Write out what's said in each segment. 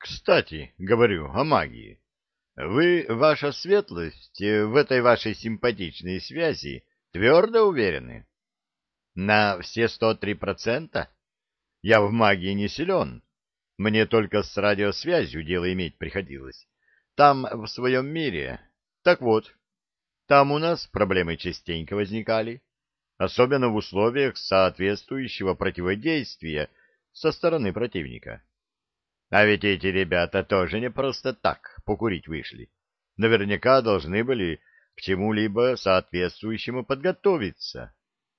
Кстати, говорю о магии. Вы, ваша светлость, в этой вашей симпатичной связи твердо уверены? На все 103%? Я в магии не силен. Мне только с радиосвязью дело иметь приходилось. Там, в своем мире. Так вот, там у нас проблемы частенько возникали, особенно в условиях соответствующего противодействия со стороны противника. А ведь эти ребята тоже не просто так покурить вышли. Наверняка должны были к чему-либо соответствующему подготовиться.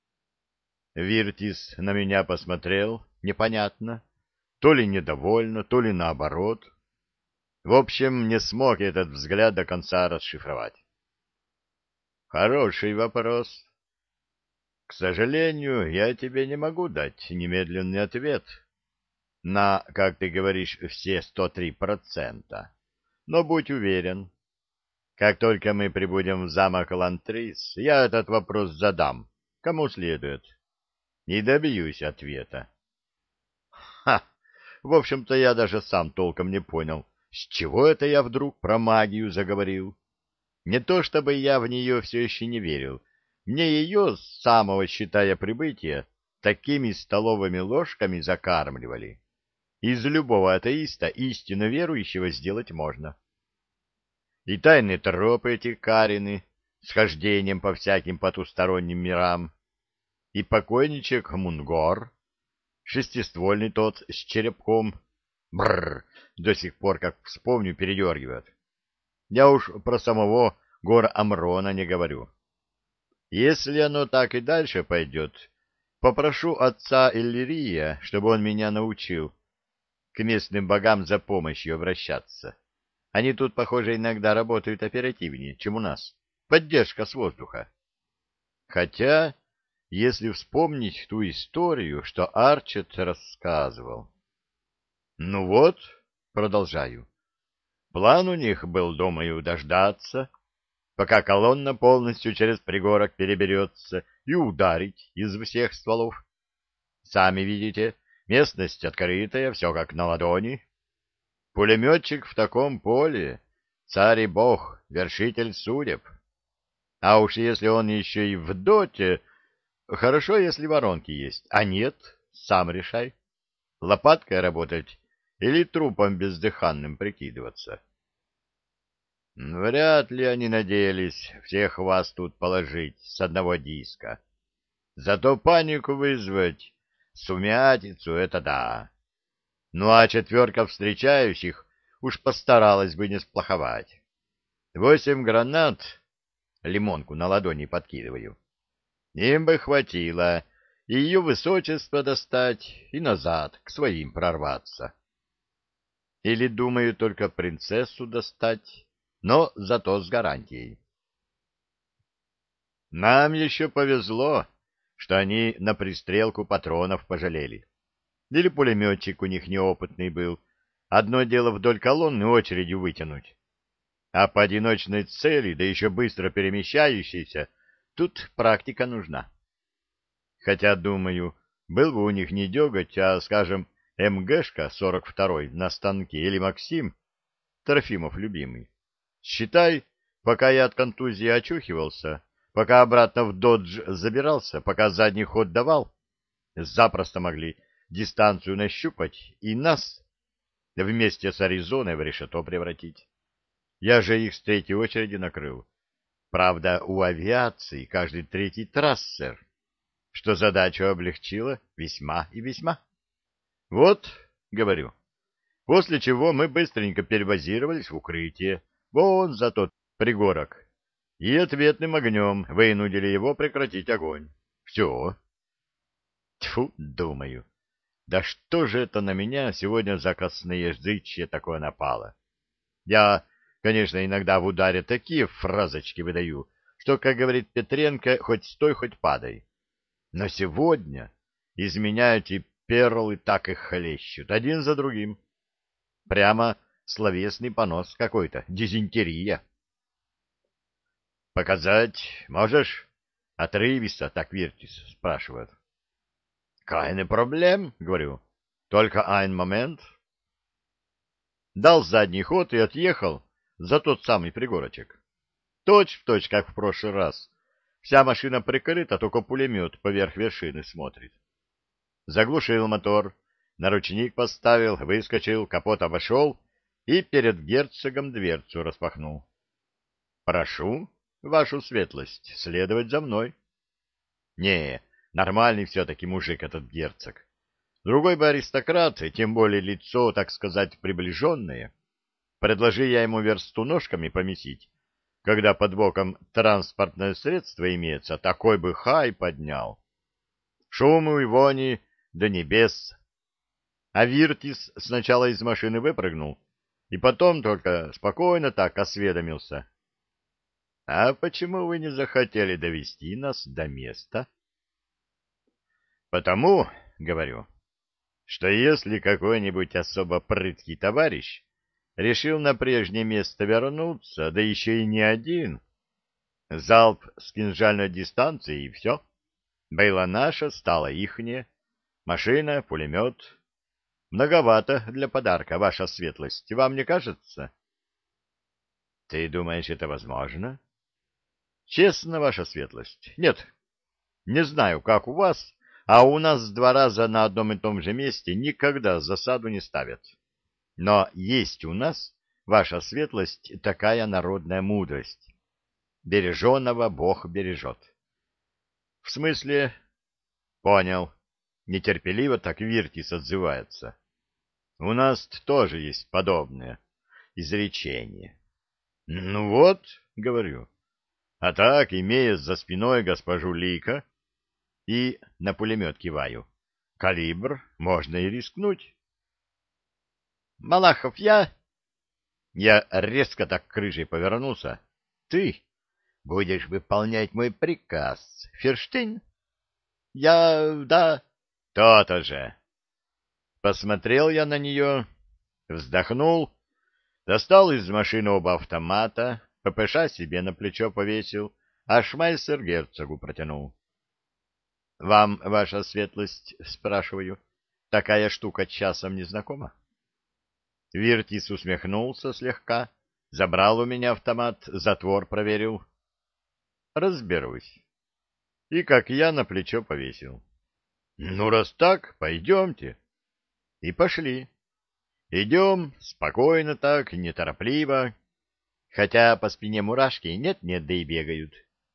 Виртис на меня посмотрел, непонятно, то ли недовольно, то ли наоборот. В общем, не смог этот взгляд до конца расшифровать. Хороший вопрос. К сожалению, я тебе не могу дать немедленный ответ на, как ты говоришь, все 103%. Но будь уверен, как только мы прибудем в замок Лантрис, я этот вопрос задам, кому следует, и добьюсь ответа. Ха! В общем-то, я даже сам толком не понял, с чего это я вдруг про магию заговорил. Не то чтобы я в нее все еще не верил. Мне ее с самого, считая прибытия, такими столовыми ложками закармливали. Из любого атеиста истинно верующего сделать можно. И тайные тропы эти Карины с хождением по всяким потусторонним мирам, и покойничек Мунгор, шестиствольный тот с черепком, бррр, до сих пор, как вспомню, передергивает. Я уж про самого гор Амрона не говорю. Если оно так и дальше пойдет, попрошу отца Иллирия, чтобы он меня научил к местным богам за помощью обращаться. Они тут, похоже, иногда работают оперативнее, чем у нас. Поддержка с воздуха. Хотя, если вспомнить ту историю, что Арчет рассказывал. Ну вот, продолжаю. План у них был, думаю, дождаться, пока колонна полностью через пригорок переберется, и ударить из всех стволов. Сами видите, местность открытая, все как на ладони. Пулеметчик в таком поле — царь и бог, вершитель судеб. А уж если он еще и в доте, хорошо, если воронки есть, а нет, сам решай. Лопаткой работать или трупом бездыханным прикидываться. Вряд ли они надеялись всех вас тут положить с одного диска. Зато панику вызвать, сумятицу — это да. Ну а четверка встречающих уж постаралась бы не сплоховать. 8 гранат, лимонку на ладони подкидываю, им бы хватило и ее высочество достать, и назад к своим прорваться. Или, думаю, только принцессу достать, но зато с гарантией. Нам еще повезло, что они на пристрелку патронов пожалели. Или пулеметчик у них неопытный был. Одно дело вдоль колонны очередью вытянуть, а по одиночной цели, да еще быстро перемещающейся, тут практика нужна. Хотя, думаю, был бы у них не деготь, а, скажем, МГшка 42-й на станке или Максим, Трофимов любимый. Считай, пока я от контузии очухивался, пока обратно в додж забирался, пока задний ход давал, запросто могли дистанцию нащупать и нас вместе с Аризоной в решето превратить. Я же их с третьей очереди накрыл. Правда, у авиации каждый третий трассер, что задачу облегчило весьма и весьма. Вот, говорю, после чего мы быстренько перебазировались в укрытие, вон за тот пригорок, и ответным огнем вынудили его прекратить огонь. Все. Тьфу, думаю, да что же это на меня сегодня за косноязычье такое напало? Я, конечно, иногда в ударе такие фразочки выдаю, что, как говорит Петренко, хоть стой, хоть падай. Но сегодня из меня эти перлы так и хлещут, один за другим. Прямо словесный понос какой-то, дизентерия. «Показать можешь?» — отрывисто так Виртис спрашивает. «Keine проблем», — говорю. «Только ein момент». дал задний ход и отъехал за тот самый пригорочек. Точь в точь, как в прошлый раз. Вся машина прикрыта, только пулемет поверх вершины смотрит. Заглушил мотор, на ручник поставил, выскочил, капот обошел и перед герцогом дверцу распахнул. — Прошу, вашу светлость, следовать за мной. Не, нормальный все-таки мужик этот герцог. Другой бы аристократ, тем более лицо, так сказать, приближенное. Предложи я ему версту ножками помесить, когда под боком транспортное средство имеется, такой бы хай поднял. Шуму и вони до небес. А Виртис сначала из машины выпрыгнул, и потом только спокойно так осведомился. — А почему вы не захотели довести нас до места? — Потому, — говорю, — что если какой-нибудь особо прыткий товарищ решил на прежнее место вернуться, да еще и не один, залп с кинжальной дистанции и все. Было наше, стало ихнее. Машина, пулемет. Многовато для подарка, ваша светлость, вам не кажется? — Ты думаешь, это возможно? — Честно, ваша светлость, нет. Не знаю, как у вас, а у нас 2 раза на одном и том же месте никогда засаду не ставят. Но есть у нас, ваша светлость, такая народная мудрость. Береженого Бог бережет. — В смысле? — Понял. Нетерпеливо так Виртис отзывается. У нас тоже есть подобное изречение. — Ну вот, — говорю, — а так, имея за спиной госпожу Лика, и на пулемет киваю, калибр можно и рискнуть. — Малахов, я... Я резко так к рыжей повернулся. — Ты будешь выполнять мой приказ, Ферштейн? — Я... да... — То-то же. Посмотрел я на нее, вздохнул, достал из машины оба автомата, ППШ себе на плечо повесил, а шмайсер герцогу протянул. — Вам, ваша светлость, спрашиваю, такая штука часом не знакома? Виртис усмехнулся слегка, забрал у меня автомат, затвор проверил. — Разберусь. И как я на плечо повесил. — Ну, раз так, пойдемте. И пошли. Идем спокойно так, неторопливо, хотя по спине мурашки нет-нет, да и бегают.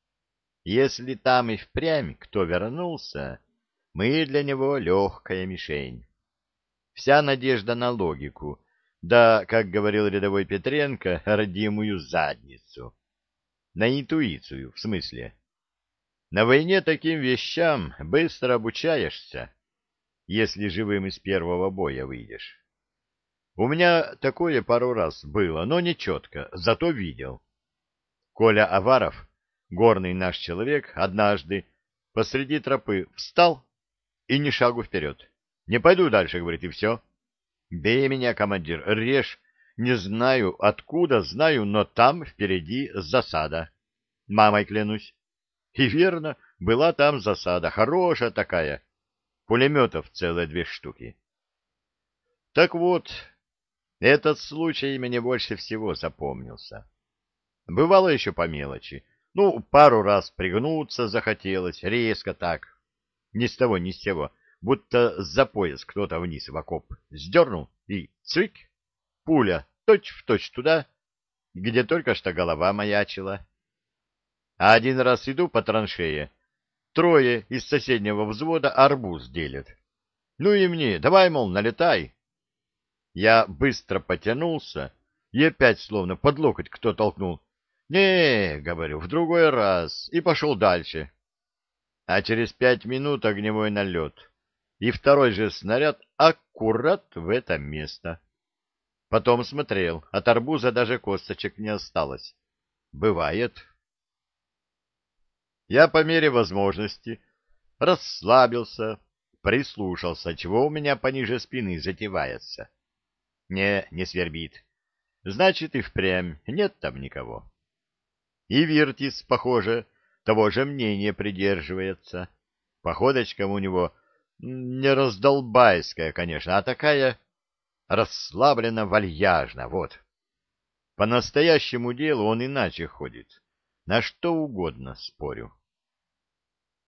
Если там и впрямь кто вернулся, мы для него легкая мишень. Вся надежда на логику, да, как говорил рядовой Петренко, родимую задницу. На интуицию, в смысле. На войне таким вещам быстро обучаешься, если живым из первого боя выйдешь. У меня такое пару раз было, но не четко, зато видел. Коля Аваров, горный наш человек, однажды посреди тропы встал и ни шагу вперед. Не пойду дальше, говорит, и все. Бей меня, командир, режь. Не знаю, откуда, знаю, но там впереди засада. Мамой клянусь. И верно, была там засада, хорошая такая. Пулеметов целые 2 штуки. Так вот, этот случай мне больше всего запомнился. Бывало еще по мелочи. Ну, пару раз пригнуться захотелось, резко так. Ни с того, ни с сего. Будто за пояс кто-то вниз в окоп сдернул и цвик, пуля точь-в-точь туда, где только что голова маячила. А один раз иду по траншее, 3 из соседнего взвода арбуз делят. Ну и мне, давай, мол, налетай. Я быстро потянулся, и опять словно под локоть кто толкнул. «Не, — говорю, — в другой раз», и пошел дальше. А через 5 минут огневой налет, и второй же снаряд аккурат в это место. Потом смотрел, от арбуза даже косточек не осталось. Бывает. Я по мере возможности расслабился, прислушался, чего у меня пониже спины затевается. Не свербит. Значит, и впрямь нет там никого. И Виртис, похоже, того же мнения придерживается. Походочка у него не раздолбайская, конечно, а такая расслабленно, вальяжно, вот. По настоящему делу он иначе ходит. На что угодно, спорю.